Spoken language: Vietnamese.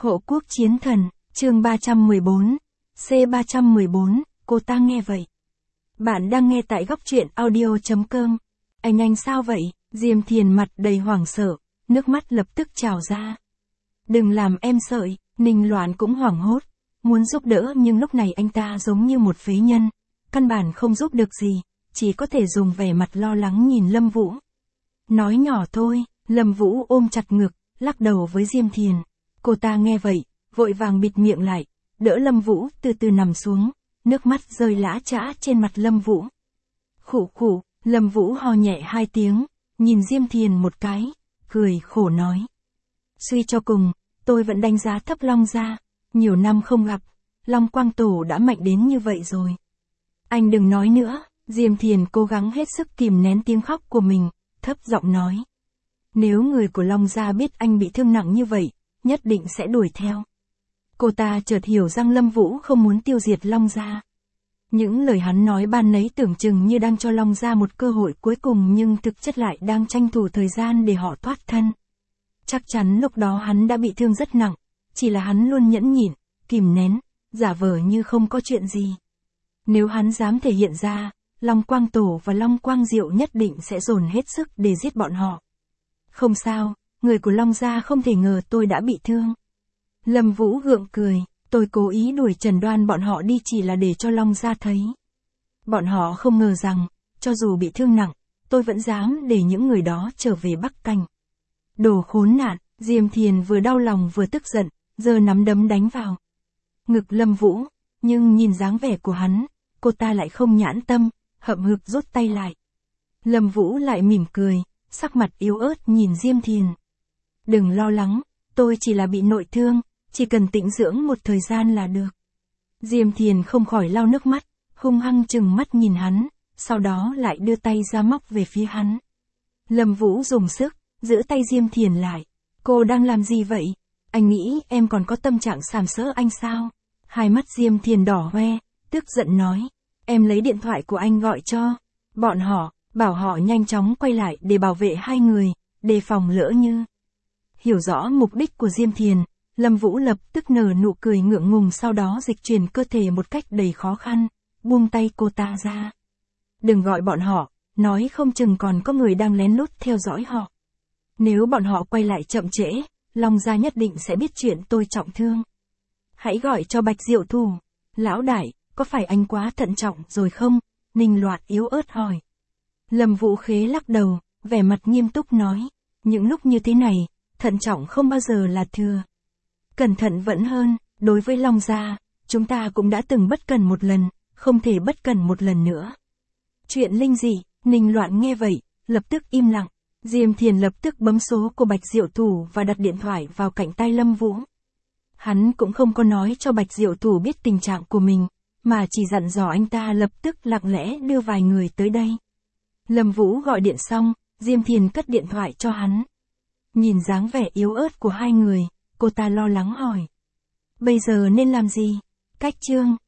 Hộ quốc chiến thần, chương 314, C314, cô ta nghe vậy. Bạn đang nghe tại góc truyện audio.com. Anh sao vậy? Diêm Thiền mặt đầy hoảng sợ, nước mắt lập tức trào ra. Đừng làm em sợi, Ninh Loan cũng hoảng hốt, muốn giúp đỡ nhưng lúc này anh ta giống như một phế nhân, căn bản không giúp được gì, chỉ có thể dùng vẻ mặt lo lắng nhìn Lâm Vũ. Nói nhỏ thôi, Lâm Vũ ôm chặt ngực, lắc đầu với Diêm Thiền. Cô ta nghe vậy, vội vàng bịt miệng lại, đỡ Lâm Vũ từ từ nằm xuống, nước mắt rơi lã chã trên mặt Lâm Vũ. Khụ khụ, Lâm Vũ ho nhẹ 2 tiếng, nhìn Diêm Thiền một cái, cười khổ nói. Suy cho cùng, tôi vẫn đánh giá thấp Long gia, nhiều năm không gặp, Long Quang Tổ đã mạnh đến như vậy rồi. Anh đừng nói nữa, Diêm Thiền cố gắng hết sức kìm nén tiếng khóc của mình, thấp giọng nói. Nếu người của Long gia biết anh bị thương nặng như vậy, nhất định sẽ đuổi theo. Cô ta chợt hiểu rằng Lâm Vũ không muốn tiêu diệt Long gia. Những lời hắn nói ban nấy tưởng chừng như đang cho Long gia một cơ hội cuối cùng nhưng thực chất lại đang tranh thủ thời gian để họ thoát thân. Chắc chắn lúc đó hắn đã bị thương rất nặng, chỉ là hắn luôn nhẫn nhịn, kìm nén, giả vờ như không có chuyện gì. Nếu hắn dám thể hiện ra, Long Quang Tổ và Long Quang Diệu nhất định sẽ dồn hết sức để giết bọn họ. Không sao, người của Long gia không thể ngờ tôi đã bị thương. Lâm Vũ gượng cười, tôi cố ý đuổi Trần Đoan bọn họ đi chỉ là để cho Long gia thấy. Bọn họ không ngờ rằng, cho dù bị thương nặng, tôi vẫn dám để những người đó trở về Bắc Cảnh. Đồ khốn nạn, Diêm Thiền vừa đau lòng vừa tức giận, giơ nắm đấm đánh vào ngực Lâm Vũ, nhưng nhìn dáng vẻ của hắn, cô ta lại không nhãn tâm, hậm hực rút tay lại. Lâm Vũ lại mỉm cười, sắc mặt yếu ớt nhìn Diêm Thiền. Đừng lo lắng, tôi chỉ là bị nội thương, chỉ cần tĩnh dưỡng một thời gian là được. Diêm Thiền không khỏi lau nước mắt, hung hăng trừng mắt nhìn hắn, sau đó lại đưa tay ra móc về phía hắn. Lâm Vũ dùng sức, giữ tay Diêm Thiền lại. Cô đang làm gì vậy? Anh nghĩ em còn có tâm trạng sàm sỡ anh sao? Hai mắt Diêm Thiền đỏ hoe, tức giận nói. Em lấy điện thoại của anh gọi cho bọn họ, bảo họ nhanh chóng quay lại để bảo vệ hai người, đề phòng lỡ như. Hiểu rõ mục đích của Diêm Thiền, Lâm Vũ lập tức nở nụ cười ngượng ngùng, sau đó dịch chuyển cơ thể một cách đầy khó khăn, buông tay cô ta ra. Đừng gọi bọn họ, nói không chừng còn có người đang lén lút theo dõi họ. Nếu bọn họ quay lại chậm trễ, Long gia nhất định sẽ biết chuyện tôi trọng thương. Hãy gọi cho Bạch Diệu Thủ. Lão đại, có phải anh quá thận trọng rồi không? Ninh Loan yếu ớt hỏi. Lâm Vũ khế lắc đầu, vẻ mặt nghiêm túc nói. Những lúc như thế này, thận trọng không bao giờ là thừa. Cẩn thận vẫn hơn, đối với Long gia, chúng ta cũng đã từng bất cẩn một lần, không thể bất cẩn một lần nữa. Chuyện linh dị, Ninh Loan nghe vậy, lập tức im lặng. Diêm Thiền lập tức bấm số của Bạch Diệu Thủ và đặt điện thoại vào cạnh tai Lâm Vũ. Hắn cũng không có nói cho Bạch Diệu Thủ biết tình trạng của mình, mà chỉ dặn dò anh ta lập tức lặng lẽ đưa vài người tới đây. Lâm Vũ gọi điện xong, Diêm Thiền cất điện thoại cho hắn. Nhìn dáng vẻ yếu ớt của hai người, cô ta lo lắng hỏi. Bây giờ nên làm gì? Cách chương